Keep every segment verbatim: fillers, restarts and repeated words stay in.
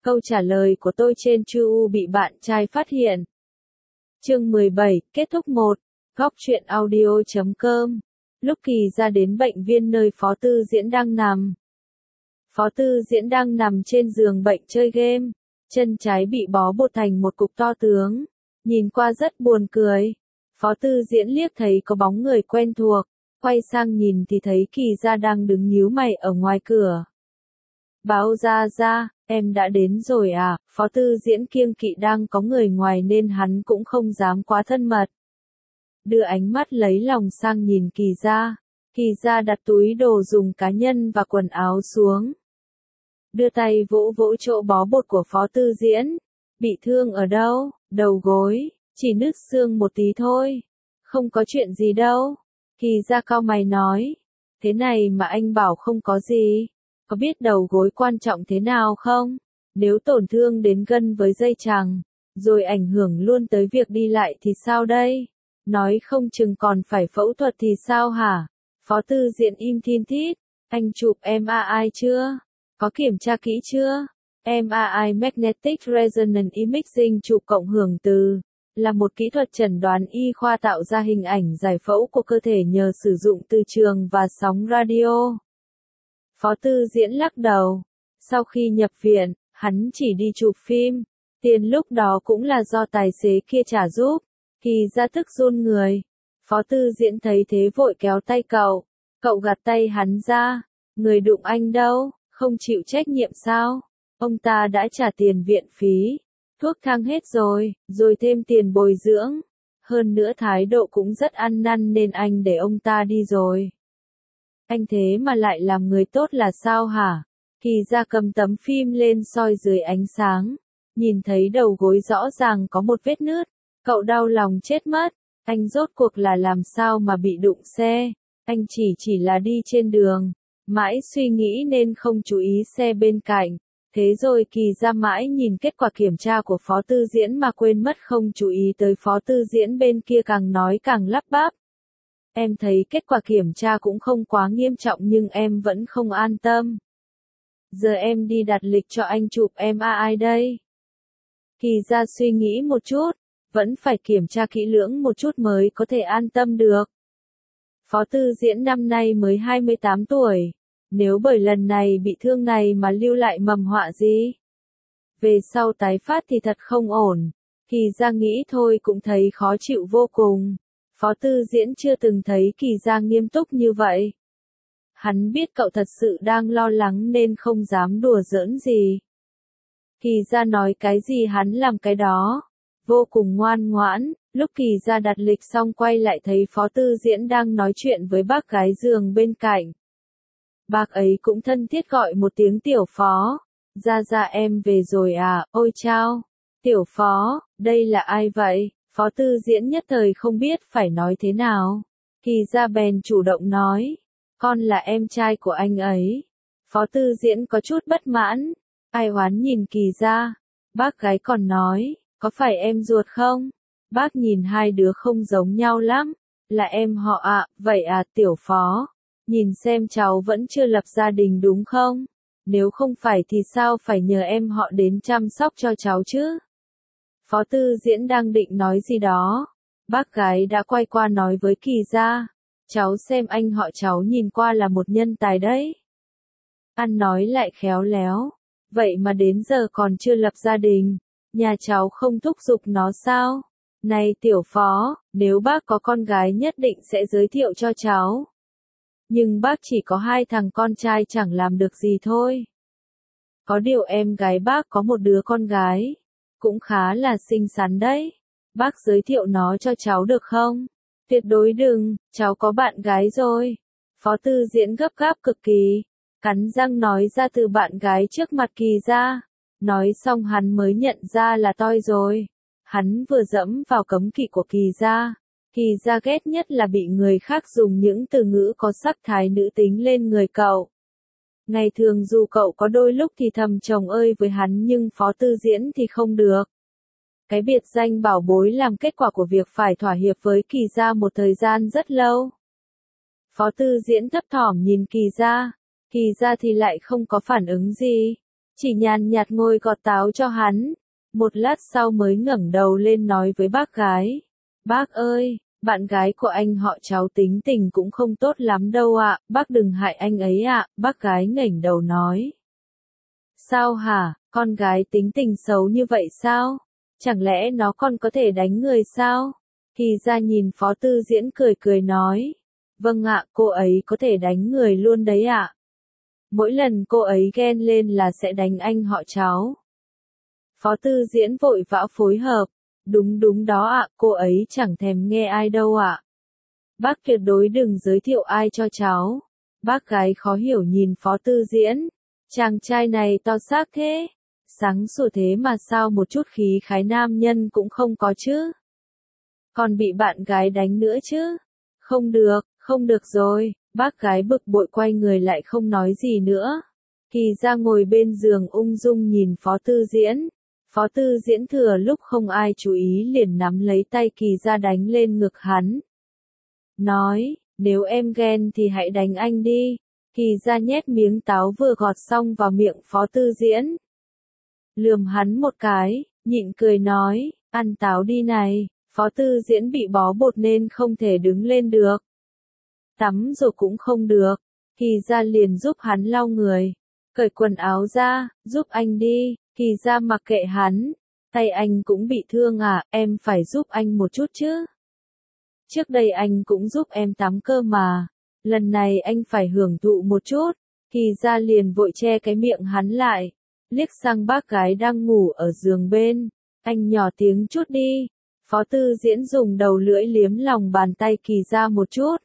Câu trả lời của tôi trên Chu bị bạn trai phát hiện. Chương mười bảy, kết thúc một. Góc truyện audio chấm com. Lúc Kỳ ra đến bệnh viện nơi Phó Tư Diễn đang nằm. Phó Tư Diễn đang nằm trên giường bệnh chơi game, chân trái bị bó bột thành một cục to tướng, nhìn qua rất buồn cười. Phó Tư Diễn liếc thấy có bóng người quen thuộc, quay sang nhìn thì thấy Kỳ ra đang đứng nhíu mày ở ngoài cửa. Báo ra ra, em đã đến rồi à? Phó Tư Diễn kiêng kỵ đang có người ngoài nên hắn cũng không dám quá thân mật. Đưa ánh mắt lấy lòng sang nhìn Kỳ ra. Kỳ ra đặt túi đồ dùng cá nhân và quần áo xuống. Đưa tay vỗ vỗ chỗ bó bột của Phó Tư Diễn. Bị thương ở đâu? Đầu gối, chỉ nứt xương một tí thôi. Không có chuyện gì đâu. Kỳ ra cau mày nói. Thế này mà anh bảo không có gì. Có biết đầu gối quan trọng thế nào không? Nếu tổn thương đến gân với dây chằng, rồi ảnh hưởng luôn tới việc đi lại thì sao đây? Nói không chừng còn phải phẫu thuật thì sao hả? Phó Tư Diễn im thin thít. Anh chụp em a i chưa? Có kiểm tra kỹ chưa? em a i Magnetic Resonance Imaging chụp cộng hưởng từ là một kỹ thuật chẩn đoán y khoa tạo ra hình ảnh giải phẫu của cơ thể nhờ sử dụng từ trường và sóng radio. Phó Tư Diễn lắc đầu. Sau khi nhập viện, hắn chỉ đi chụp phim. Tiền lúc đó cũng là do tài xế kia trả giúp. Kỳ ra tức run người. Phó Tư Diễn thấy thế vội kéo tay cậu. Cậu gạt tay hắn ra. Người đụng anh đâu, không chịu trách nhiệm sao? Ông ta đã trả tiền viện phí. Thuốc thang hết rồi, rồi thêm tiền bồi dưỡng. Hơn nữa thái độ cũng rất ăn năn nên anh để ông ta đi rồi. Anh thế mà lại làm người tốt là sao hả? Kỳ ra cầm tấm phim lên soi dưới ánh sáng. Nhìn thấy đầu gối rõ ràng có một vết nứt. Cậu đau lòng chết mất. Anh rốt cuộc là làm sao mà bị đụng xe? Anh chỉ chỉ là đi trên đường. Mãi suy nghĩ nên không chú ý xe bên cạnh. Thế rồi Kỳ ra mãi nhìn kết quả kiểm tra của Phó Tư Diễn mà quên mất không chú ý tới Phó Tư Diễn bên kia càng nói càng lắp bắp. Em thấy kết quả kiểm tra cũng không quá nghiêm trọng nhưng em vẫn không an tâm. Giờ em đi đặt lịch cho anh chụp em a i đây. Kỳ ra suy nghĩ một chút, vẫn phải kiểm tra kỹ lưỡng một chút mới có thể an tâm được. Phó Tư Diễn năm nay mới hai mươi tám tuổi. Nếu bởi lần này bị thương này mà lưu lại mầm họa gì? Về sau tái phát thì thật không ổn. Kỳ ra nghĩ thôi cũng thấy khó chịu vô cùng. Phó Tư Diễn chưa từng thấy Kỳ ra nghiêm túc như vậy. Hắn biết cậu thật sự đang lo lắng nên không dám đùa giỡn gì. Kỳ ra nói cái gì hắn làm cái đó. Vô cùng ngoan ngoãn, lúc Kỳ ra đặt lịch xong quay lại thấy Phó Tư Diễn đang nói chuyện với bác gái giường bên cạnh. Bác ấy cũng thân thiết gọi một tiếng tiểu Phó. Ra ra em về rồi à, ôi chao. Tiểu Phó, đây là ai vậy? Phó Tư Diễn nhất thời không biết phải nói thế nào. Kỳ ra bèn chủ động nói. Con là em trai của anh ấy. Phó Tư Diễn có chút bất mãn. Ai oán nhìn Kỳ ra. Bác gái còn nói. Có phải em ruột không? Bác nhìn hai đứa không giống nhau lắm. Là em họ ạ, à, vậy à tiểu Phó. Nhìn xem cháu vẫn chưa lập gia đình đúng không? Nếu không phải thì sao phải nhờ em họ đến chăm sóc cho cháu chứ? Phó Tư Diễn đang định nói gì đó. Bác gái đã quay qua nói với Kỳ ra. Cháu xem anh họ cháu nhìn qua là một nhân tài đấy. Ăn nói lại khéo léo. Vậy mà đến giờ còn chưa lập gia đình. Nhà cháu không thúc giục nó sao? Này tiểu Phó, nếu bác có con gái nhất định sẽ giới thiệu cho cháu. Nhưng bác chỉ có hai thằng con trai chẳng làm được gì thôi. Có điều em gái bác có một đứa con gái. Cũng khá là xinh xắn đấy. Bác giới thiệu nó cho cháu được không? Tuyệt đối đừng, cháu có bạn gái rồi. Phó Tư Diễn gấp gáp cực kỳ. Cắn răng nói ra từ bạn gái trước mặt Kỳ ra. Nói xong hắn mới nhận ra là toi rồi. Hắn vừa dẫm vào cấm kỵ của Kỳ ra. Kỳ ra ghét nhất là bị người khác dùng những từ ngữ có sắc thái nữ tính lên người cậu. Ngày thường dù cậu có đôi lúc thì thầm chồng ơi với hắn nhưng Phó Tư Diễn thì không được. Cái biệt danh bảo bối làm kết quả của việc phải thỏa hiệp với Kỳ ra một thời gian rất lâu. Phó Tư Diễn thấp thỏm nhìn Kỳ ra. Kỳ ra thì lại không có phản ứng gì. chỉ nhàn nhạt ngồi gọt táo cho hắn. Một lát sau mới ngẩng đầu lên nói với bác gái. Bác ơi, bạn gái của anh họ cháu tính tình cũng không tốt lắm đâu ạ, bác đừng hại anh ấy ạ, bác gái ngẩng đầu nói. Sao hả, con gái tính tình xấu như vậy sao? Chẳng lẽ nó còn có thể đánh người sao? Kỳ ra nhìn Phó Tư Diễn cười cười nói. Vâng ạ, cô ấy có thể đánh người luôn đấy ạ. Mỗi lần cô ấy ghen lên là sẽ đánh anh họ cháu. Phó Tư Diễn vội vã phối hợp. Đúng đúng đó ạ, cô ấy chẳng thèm nghe ai đâu ạ. Bác tuyệt đối đừng giới thiệu ai cho cháu. Bác gái khó hiểu nhìn Phó Tư Diễn. Chàng trai này to xác thế. Sáng sủa thế mà sao một chút khí khái nam nhân cũng không có chứ. Còn bị bạn gái đánh nữa chứ. Không được, không được rồi. Bác gái bực bội quay người lại không nói gì nữa. Kỳ ra ngồi bên giường ung dung nhìn Phó Tư Diễn. Phó Tư Diễn thừa lúc không ai chú ý liền nắm lấy tay Kỳ ra đánh lên ngực hắn. Nói, nếu em ghen thì hãy đánh anh đi. Kỳ ra nhét miếng táo vừa gọt xong vào miệng Phó Tư Diễn. Lườm hắn một cái, nhịn cười nói, ăn táo đi này. Phó Tư Diễn bị bó bột nên không thể đứng lên được. Tắm rồi cũng không được. Kỳ ra liền giúp hắn lau người. Cởi quần áo ra, giúp anh đi. Kỳ ra mặc kệ hắn. Tay anh cũng bị thương à, em phải giúp anh một chút chứ. Trước đây anh cũng giúp em tắm cơ mà. Lần này anh phải hưởng thụ một chút. Kỳ ra liền vội che cái miệng hắn lại. Liếc sang bác gái đang ngủ ở giường bên. Anh nhỏ tiếng chút đi. Phó Tư Diễn dùng đầu lưỡi liếm lòng bàn tay Kỳ ra một chút.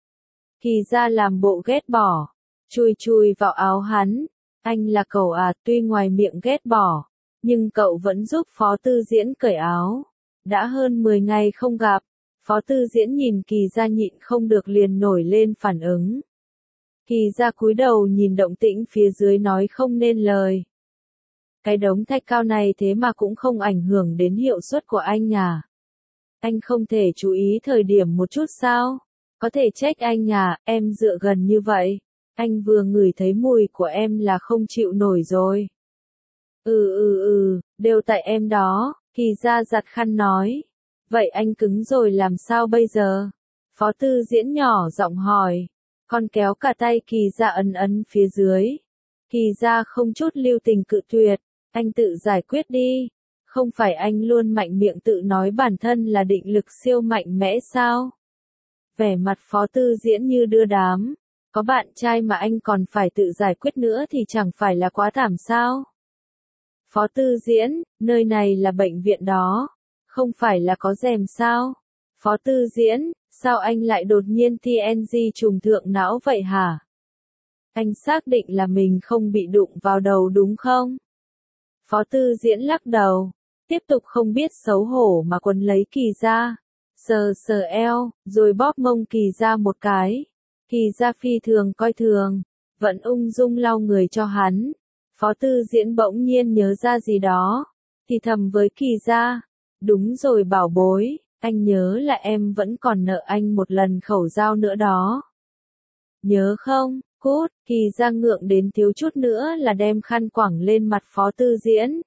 Kỳ ra làm bộ ghét bỏ. Chui chui vào áo hắn. Anh là cậu à, tuy ngoài miệng ghét bỏ. Nhưng cậu vẫn giúp Phó Tư Diễn cởi áo. Đã hơn mười ngày không gặp. Phó Tư Diễn nhìn Kỳ ra nhịn không được liền nổi lên phản ứng. Kỳ ra cúi đầu nhìn động tĩnh phía dưới nói không nên lời. Cái đống thạch cao này thế mà cũng không ảnh hưởng đến hiệu suất của anh à. Anh không thể chú ý thời điểm một chút sao? Có thể trách anh à, em dựa gần như vậy. Anh vừa ngửi thấy mùi của em là không chịu nổi rồi. Ừ ừ ừ, đều tại em đó, Kỳ ra giặt khăn nói. Vậy anh cứng rồi làm sao bây giờ? Phó Tư Diễn nhỏ giọng hỏi. Con kéo cả tay Kỳ ra ấn ấn phía dưới. Kỳ ra không chút lưu tình cự tuyệt. Anh tự giải quyết đi. Không phải anh luôn mạnh miệng tự nói bản thân là định lực siêu mạnh mẽ sao? Vẻ mặt Phó Tư Diễn như đưa đám. Có bạn trai mà anh còn phải tự giải quyết nữa thì chẳng phải là quá thảm sao? Phó Tư Diễn, nơi này là bệnh viện đó. Không phải là có rèm sao? Phó Tư Diễn, sao anh lại đột nhiên tê en giê trùng thượng não vậy hả? Anh xác định là mình không bị đụng vào đầu đúng không? Phó Tư Diễn lắc đầu. Tiếp tục không biết xấu hổ mà quấn lấy Kỳ ra. Sờ sờ eo, rồi bóp mông Kỳ ra một cái. Kỳ ra phi thường coi thường. Vẫn ung dung lau người cho hắn. Phó Tư Diễn bỗng nhiên nhớ ra gì đó. Thì thầm với Kỳ ra. Đúng rồi bảo bối, anh nhớ là em vẫn còn nợ anh một lần khẩu dao nữa đó. Nhớ không, cút, Kỳ ra ngượng đến thiếu chút nữa là đem khăn quẳng lên mặt Phó Tư Diễn.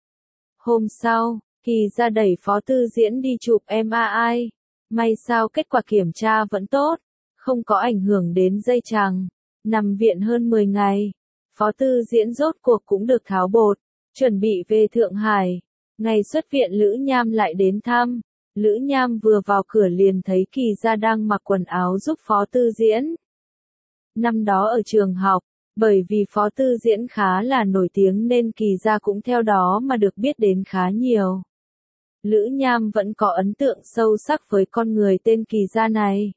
Hôm sau, Kỳ ra đẩy Phó Tư Diễn đi chụp em a i. May sao kết quả kiểm tra vẫn tốt, không có ảnh hưởng đến dây chằng. Nằm viện hơn mười ngày, Phó Tư Diễn rốt cuộc cũng được tháo bột, chuẩn bị về Thượng Hải. Ngày xuất viện Lữ Nham lại đến thăm. Lữ Nham vừa vào cửa liền thấy Kỳ ra đang mặc quần áo giúp Phó Tư Diễn. Năm đó ở trường học, bởi vì Phó Tư Diễn khá là nổi tiếng nên Kỳ ra cũng theo đó mà được biết đến khá nhiều. Lữ Nham vẫn có ấn tượng sâu sắc với con người tên Kỳ ra này.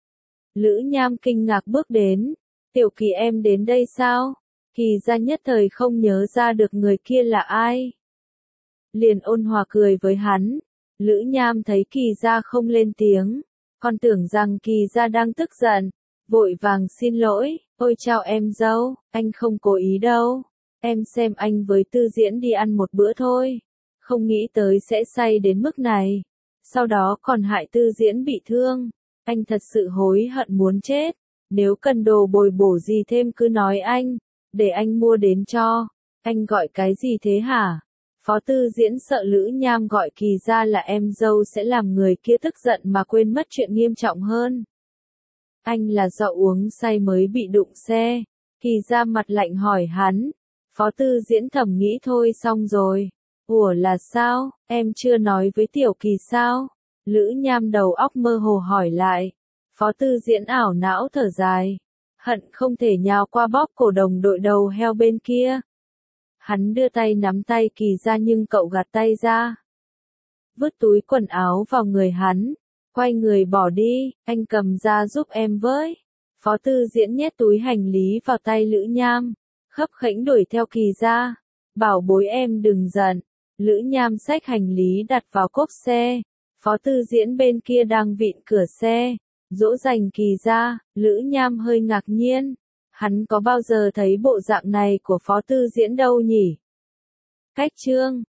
Lữ Nham kinh ngạc bước đến. Tiểu Kỳ em đến đây sao? Kỳ ra nhất thời không nhớ ra được người kia là ai. Liền ôn hòa cười với hắn. Lữ Nham thấy Kỳ ra không lên tiếng. Còn tưởng rằng Kỳ ra đang tức giận. Vội vàng xin lỗi. Ôi chào em dâu, anh không cố ý đâu. Em xem anh với Tư Diễn đi ăn một bữa thôi. Không nghĩ tới sẽ say đến mức này. Sau đó còn hại Tư Diễn bị thương. Anh thật sự hối hận muốn chết. Nếu cần đồ bồi bổ gì thêm cứ nói anh. Để anh mua đến cho. Anh gọi cái gì thế hả? Phó Tư Diễn sợ Lữ Nham gọi Kỳ ra là em dâu sẽ làm người kia tức giận mà quên mất chuyện nghiêm trọng hơn. Anh là do uống say mới bị đụng xe. Kỳ ra mặt lạnh hỏi hắn. Phó Tư Diễn thầm nghĩ thôi xong rồi. Ủa là sao, em chưa nói với Tiểu Kỳ sao? Lữ Nham đầu óc mơ hồ hỏi lại. Phó Tư Diễn ảo não thở dài. Hận không thể nhào qua bóp cổ đồng đội đầu heo bên kia. Hắn đưa tay nắm tay Kỳ ra nhưng cậu gạt tay ra. Vứt túi quần áo vào người hắn. Quay người bỏ đi, anh cầm ra giúp em với. Phó Tư Diễn nhét túi hành lý vào tay Lữ Nham. Khấp khểnh đuổi theo Kỳ ra. Bảo bối em đừng giận. Lữ Nham xách hành lý đặt vào cốp xe. Phó Tư Diễn bên kia đang vịn cửa xe. Dỗ dành Kỳ ra, Lữ Nham hơi ngạc nhiên. Hắn có bao giờ thấy bộ dạng này của Phó Tư Diễn đâu nhỉ? Cách chương